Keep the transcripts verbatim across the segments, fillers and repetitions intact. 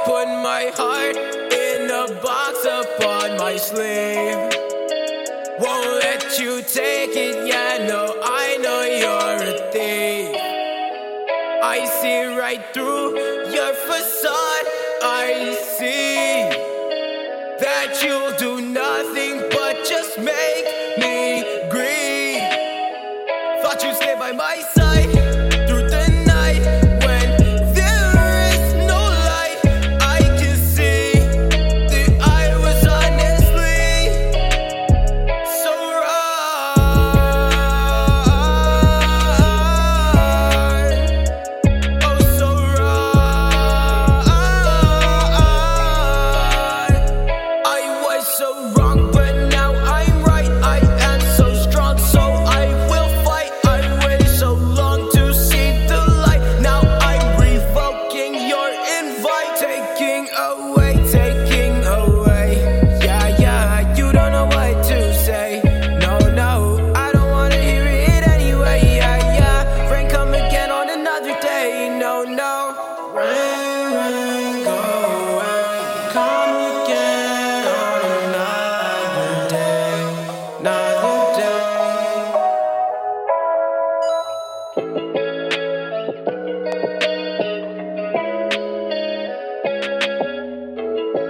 put my heart in a box upon my sleeve. Won't let you take it, yeah, no, I know you're a thief. I see right through your facade. I see that you'll do nothing but just make me grieve. Thought you'd stay by my side through the night when there is no light. I can see that I was honestly so wrong. Oh, so wrong. I was so wrong, but now I'm right. I am so strong, so I will fight. I waited so long to see the light. Now I'm revoking your invite. Taking away, taking away. Yeah, yeah, you don't know what to say. No, no, I don't wanna hear it anyway. Yeah, yeah, rain come again on another day. No, no, rain, rain, go away. Come again on another day, another day.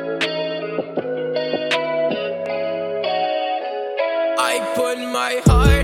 I put my heart